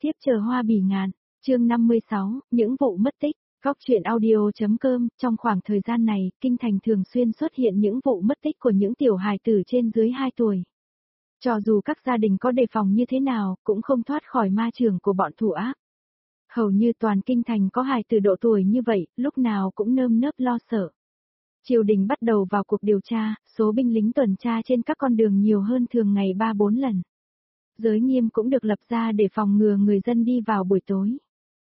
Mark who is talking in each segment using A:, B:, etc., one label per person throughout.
A: tiếp chờ hoa bỉ ngạn, chương 56, những vụ mất tích. Góc truyện audio.com, trong khoảng thời gian này, kinh thành thường xuyên xuất hiện những vụ mất tích của những tiểu hài tử trên dưới 2 tuổi. Cho dù các gia đình có đề phòng như thế nào, cũng không thoát khỏi ma chưởng của bọn thủ ác. Hầu như toàn kinh thành có hài tử độ tuổi như vậy, lúc nào cũng nơm nớp lo sợ. Triều đình bắt đầu vào cuộc điều tra, số binh lính tuần tra trên các con đường nhiều hơn thường ngày 3-4 lần. Giới nghiêm cũng được lập ra để phòng ngừa người dân đi vào buổi tối.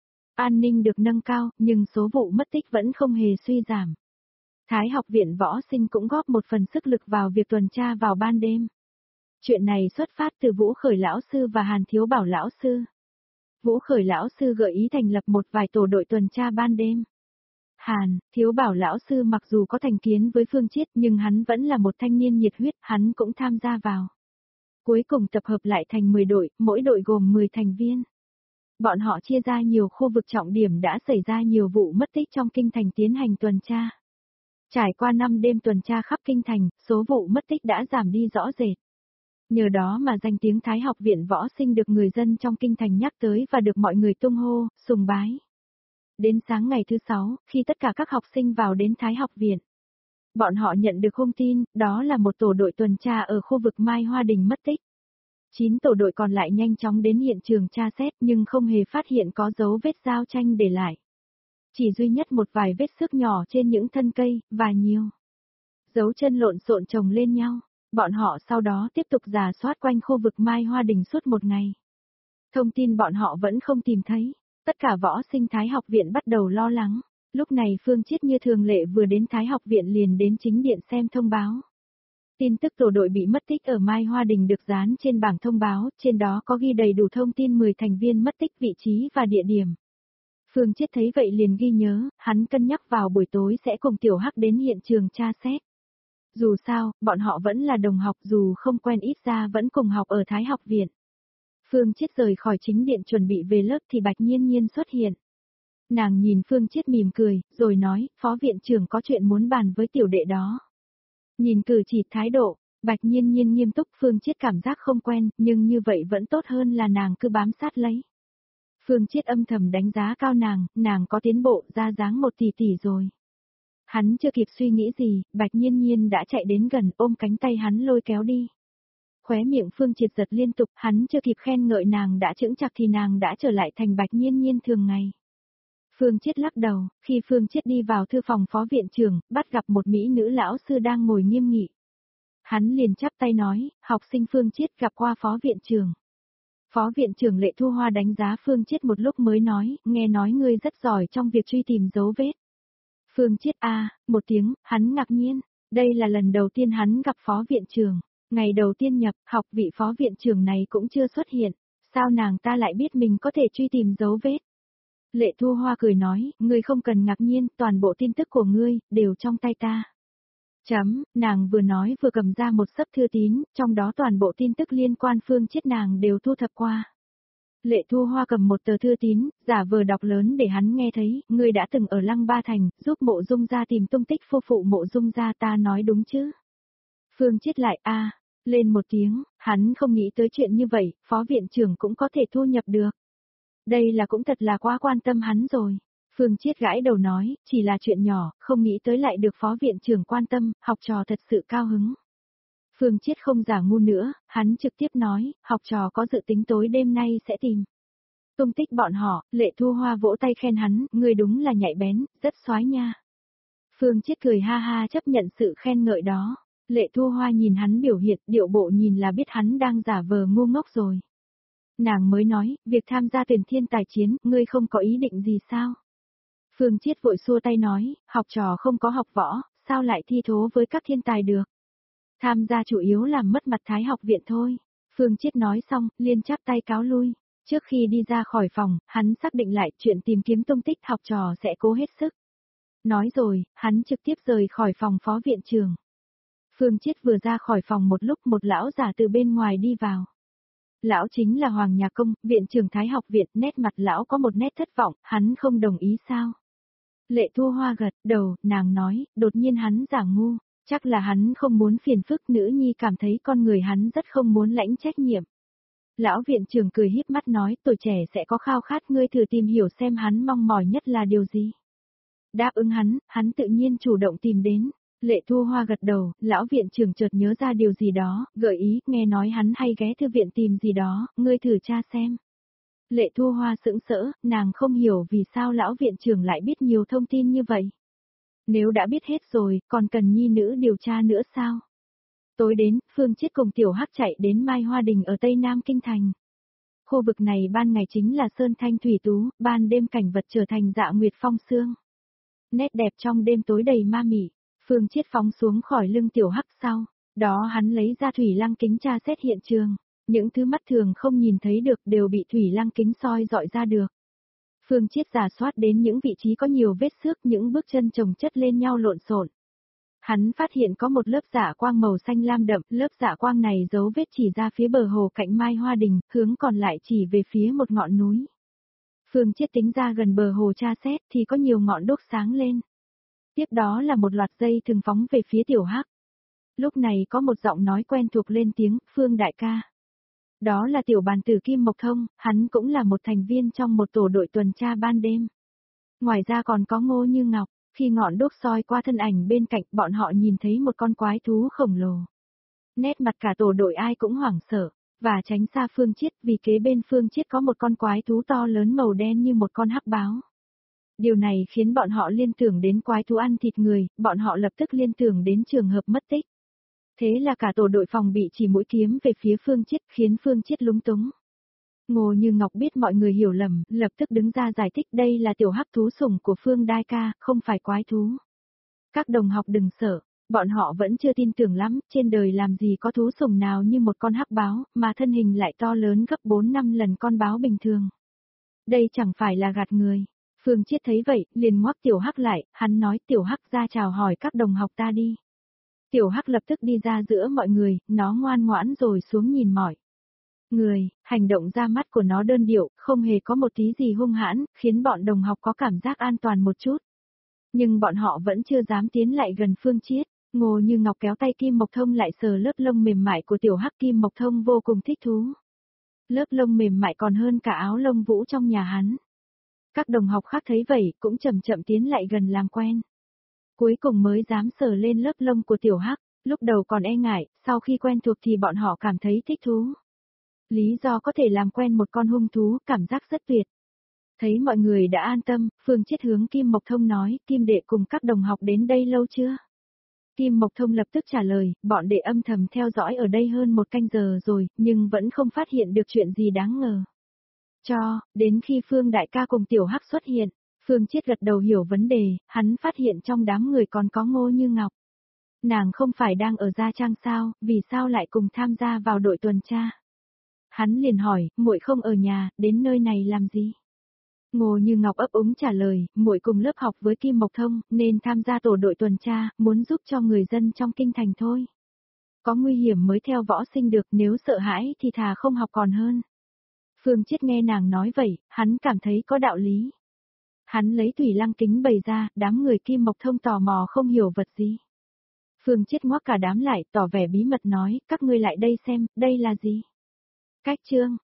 A: An ninh được nâng cao, nhưng số vụ mất tích vẫn không hề suy giảm. Thái học viện võ sinh cũng góp một phần sức lực vào việc tuần tra vào ban đêm. Chuyện này xuất phát từ Vũ Khởi lão sư và Hàn Thiếu Bảo lão sư. Vũ Khởi lão sư gợi ý thành lập một vài tổ đội tuần tra ban đêm. Hàn, Thiếu Bảo lão sư mặc dù có thành kiến với Phương Chiết nhưng hắn vẫn là một thanh niên nhiệt huyết, hắn cũng tham gia vào. Cuối cùng tập hợp lại thành 10 đội, mỗi đội gồm 10 thành viên. Bọn họ chia ra nhiều khu vực trọng điểm đã xảy ra nhiều vụ mất tích trong kinh thành tiến hành tuần tra. Trải qua 5 đêm tuần tra khắp kinh thành, số vụ mất tích đã giảm đi rõ rệt. Nhờ đó mà danh tiếng Thái học viện võ sinh được người dân trong kinh thành nhắc tới và được mọi người tung hô, sùng bái. Đến sáng ngày thứ 6, khi tất cả các học sinh vào đến Thái học viện, bọn họ nhận được thông tin, đó là một tổ đội tuần tra ở khu vực Mai Hoa Đình mất tích. 9 tổ đội còn lại nhanh chóng đến hiện trường tra xét nhưng không hề phát hiện có dấu vết giao tranh để lại. Chỉ duy nhất một vài vết xước nhỏ trên những thân cây, và nhiều dấu chân lộn xộn chồng lên nhau. Bọn họ sau đó tiếp tục rà soát quanh khu vực Mai Hoa Đình suốt một ngày. Thông tin bọn họ vẫn không tìm thấy. Tất cả võ sinh Thái học viện bắt đầu lo lắng. Lúc này Phương Chiết như thường lệ vừa đến Thái học viện liền đến chính điện xem thông báo. Tin tức tổ đội bị mất tích ở Mai Hoa Đình được dán trên bảng thông báo, trên đó có ghi đầy đủ thông tin 10 thành viên mất tích, vị trí và địa điểm. Phương Chiết thấy vậy liền ghi nhớ, hắn cân nhắc vào buổi tối sẽ cùng Tiểu Hắc đến hiện trường tra xét. Dù sao, bọn họ vẫn là đồng học, dù không quen ít ra vẫn cùng học ở Thái học viện. Phương Chiết rời khỏi chính điện chuẩn bị về lớp thì Bạch Nhiên Nhiên xuất hiện. Nàng nhìn Phương Chiết mỉm cười, rồi nói, phó viện trưởng có chuyện muốn bàn với tiểu đệ đó. Nhìn cử chỉ thái độ, Bạch Nhiên Nhiên nghiêm túc, Phương Chiết cảm giác không quen, nhưng như vậy vẫn tốt hơn là nàng cứ bám sát lấy. Phương Chiết âm thầm đánh giá cao nàng có tiến bộ, ra dáng 1 tỷ tỷ rồi. Hắn chưa kịp suy nghĩ gì, Bạch Nhiên Nhiên đã chạy đến gần, ôm cánh tay hắn lôi kéo đi. Khóe miệng Phương Triệt giật liên tục, hắn chưa kịp khen ngợi nàng đã chững chạc thì nàng đã trở lại thành Bạch Nhiên Nhiên thường ngày. Phương Chiết lắc đầu, khi Phương Chiết đi vào thư phòng phó viện trưởng, bắt gặp một mỹ nữ lão sư đang ngồi nghiêm nghị. Hắn liền chắp tay nói, học sinh Phương Chiết gặp qua phó viện trưởng. Phó viện trưởng Lệ Thu Hoa đánh giá Phương Chiết một lúc mới nói, nghe nói ngươi rất giỏi trong việc truy tìm dấu vết. Phương Chiết một tiếng, hắn ngạc nhiên, đây là lần đầu tiên hắn gặp phó viện trưởng. Ngày đầu tiên nhập học vị phó viện trưởng này cũng chưa xuất hiện, sao nàng ta lại biết mình có thể truy tìm dấu vết? Lệ Thu Hoa cười nói, ngươi không cần ngạc nhiên, toàn bộ tin tức của ngươi, đều trong tay ta. Nàng vừa nói vừa cầm ra một xấp thư tín, trong đó toàn bộ tin tức liên quan Phương Chiết nàng đều thu thập qua. Lệ Thu Hoa cầm một tờ thư tín, giả vờ đọc lớn để hắn nghe thấy, ngươi đã từng ở Lăng Ba Thành, giúp Mộ Dung gia tìm tung tích phu phụ Mộ Dung gia, ta nói đúng chứ? Phương Chiết lại lên một tiếng, hắn không nghĩ tới chuyện như vậy, phó viện trưởng cũng có thể thu nhập được. Đây là cũng thật là quá quan tâm hắn rồi. Phương Chiết gãi đầu nói, chỉ là chuyện nhỏ, không nghĩ tới lại được phó viện trưởng quan tâm, học trò thật sự cao hứng. Phương Chiết không giả ngu nữa, hắn trực tiếp nói, học trò có dự tính tối đêm nay sẽ tìm tung tích bọn họ. Lệ Thu Hoa vỗ tay khen hắn, ngươi đúng là nhạy bén, rất xoái nha. Phương Chiết cười ha ha chấp nhận sự khen ngợi đó. Lệ Thu Hoa nhìn hắn biểu hiện, điệu bộ nhìn là biết hắn đang giả vờ ngu ngốc rồi. Nàng mới nói, việc tham gia tuyển thiên tài chiến, ngươi không có ý định gì sao? Phương Chiết vội xua tay nói, học trò không có học võ, sao lại thi thố với các thiên tài được? Tham gia chủ yếu làm mất mặt Thái học viện thôi. Phương Chiết nói xong, liền chắp tay cáo lui. Trước khi đi ra khỏi phòng, hắn xác định lại chuyện tìm kiếm tung tích học trò sẽ cố hết sức. Nói rồi, hắn trực tiếp rời khỏi phòng phó viện trưởng. Phương Chiết vừa ra khỏi phòng một lúc một lão giả từ bên ngoài đi vào. Lão chính là Hoàng Nhà Công, viện trưởng Thái học viện, nét mặt lão có một nét thất vọng, hắn không đồng ý sao? Lệ Thu Hoa gật đầu, nàng nói, đột nhiên hắn giả ngu, chắc là hắn không muốn phiền phức, nữ nhi cảm thấy con người hắn rất không muốn lãnh trách nhiệm. Lão viện trưởng cười híp mắt nói, tuổi trẻ sẽ có khao khát, ngươi thử tìm hiểu xem hắn mong mỏi nhất là điều gì. Đáp ứng hắn tự nhiên chủ động tìm đến. Lệ Thu Hoa gật đầu, lão viện trưởng chợt nhớ ra điều gì đó, gợi ý, nghe nói hắn hay ghé thư viện tìm gì đó, ngươi thử tra xem. Lệ Thu Hoa sững sỡ, nàng không hiểu vì sao lão viện trưởng lại biết nhiều thông tin như vậy. Nếu đã biết hết rồi, còn cần nhi nữ điều tra nữa sao? Tối đến, Phương Chiết cùng Tiểu Hắc chạy đến Mai Hoa Đình ở Tây Nam Kinh Thành. Khu vực này ban ngày chính là sơn thanh thủy tú, ban đêm cảnh vật trở thành dạ nguyệt phong sương. Nét đẹp trong đêm tối đầy ma mị. Phương Chiết phóng xuống khỏi lưng Tiểu Hắc sau, đó hắn lấy ra thủy lăng kính tra xét hiện trường, những thứ mắt thường không nhìn thấy được đều bị thủy lăng kính soi dọi ra được. Phương Chiết rà soát đến những vị trí có nhiều vết xước, những bước chân chồng chất lên nhau lộn xộn. Hắn phát hiện có một lớp dạ quang màu xanh lam đậm, lớp dạ quang này dấu vết chỉ ra phía bờ hồ cạnh Mai Hoa Đình, hướng còn lại chỉ về phía một ngọn núi. Phương Chiết tính ra gần bờ hồ tra xét thì có nhiều ngọn đuốc sáng lên. Tiếp đó là một loạt dây thường phóng về phía Tiểu Hắc. Lúc này có một giọng nói quen thuộc lên tiếng, Phương đại ca. Đó là tiểu bàn tử Kim Mộc Thông, hắn cũng là một thành viên trong một tổ đội tuần tra ban đêm. Ngoài ra còn có Ngô Như Ngọc, khi ngọn đuốc soi qua thân ảnh bên cạnh bọn họ nhìn thấy một con quái thú khổng lồ. Nét mặt cả tổ đội ai cũng hoảng sợ, và tránh xa Phương Chiết vì kế bên Phương Chiết có một con quái thú to lớn màu đen như một con hắc báo. Điều này khiến bọn họ liên tưởng đến quái thú ăn thịt người, bọn họ lập tức liên tưởng đến trường hợp mất tích. Thế là cả tổ đội phòng bị chỉ mũi kiếm về phía Phương Chiết, khiến Phương Chiết lúng túng. Ngô Như Ngọc biết mọi người hiểu lầm, lập tức đứng ra giải thích đây là tiểu hắc thú sủng của Phương Đai ca, không phải quái thú. Các đồng học đừng sợ, bọn họ vẫn chưa tin tưởng lắm, trên đời làm gì có thú sủng nào như một con hắc báo, mà thân hình lại to lớn gấp 4-5 lần con báo bình thường. Đây chẳng phải là gạt người. Phương Chiết thấy vậy, liền ngoắc Tiểu Hắc lại, hắn nói Tiểu Hắc ra chào hỏi các đồng học ta đi. Tiểu Hắc lập tức đi ra giữa mọi người, nó ngoan ngoãn rồi xuống nhìn mọi người, hành động ra mắt của nó đơn điệu, không hề có một tí gì hung hãn, khiến bọn đồng học có cảm giác an toàn một chút. Nhưng bọn họ vẫn chưa dám tiến lại gần Phương Chiết. Ngô Như Ngọc kéo tay Kim Mộc Thông lại sờ lớp lông mềm mại của Tiểu Hắc, Kim Mộc Thông vô cùng thích thú. Lớp lông mềm mại còn hơn cả áo lông vũ trong nhà hắn. Các đồng học khác thấy vậy cũng chậm chậm tiến lại gần làm quen. Cuối cùng mới dám sờ lên lớp lông của Tiểu Hắc, lúc đầu còn e ngại, sau khi quen thuộc thì bọn họ cảm thấy thích thú. Lý do có thể làm quen một con hung thú, cảm giác rất tuyệt. Thấy mọi người đã an tâm, Phương Chiết hướng Kim Mộc Thông nói, Kim đệ cùng các đồng học đến đây lâu chưa? Kim Mộc Thông lập tức trả lời, bọn đệ âm thầm theo dõi ở đây hơn 1 canh giờ rồi, nhưng vẫn không phát hiện được chuyện gì đáng ngờ. Đến khi Phương đại ca cùng Tiểu Hắc xuất hiện, Phương Chiết gật đầu hiểu vấn đề, hắn phát hiện trong đám người còn có Ngô Như Ngọc. Nàng không phải đang ở Gia Trang sao, vì sao lại cùng tham gia vào đội tuần tra? Hắn liền hỏi, muội không ở nhà, đến nơi này làm gì? Ngô Như Ngọc ấp úng trả lời, muội cùng lớp học với Kim Mộc Thông, nên tham gia tổ đội tuần tra, muốn giúp cho người dân trong kinh thành thôi. Có nguy hiểm mới theo võ sinh được, nếu sợ hãi thì thà không học còn hơn. Phương Chiết nghe nàng nói vậy, hắn cảm thấy có đạo lý. Hắn lấy thủy lăng kính bày ra, đám người Kim Mộc Thông tò mò không hiểu vật gì. Phương Chiết ngoắc cả đám lại, tỏ vẻ bí mật nói, các ngươi lại đây xem, đây là gì? Cách chương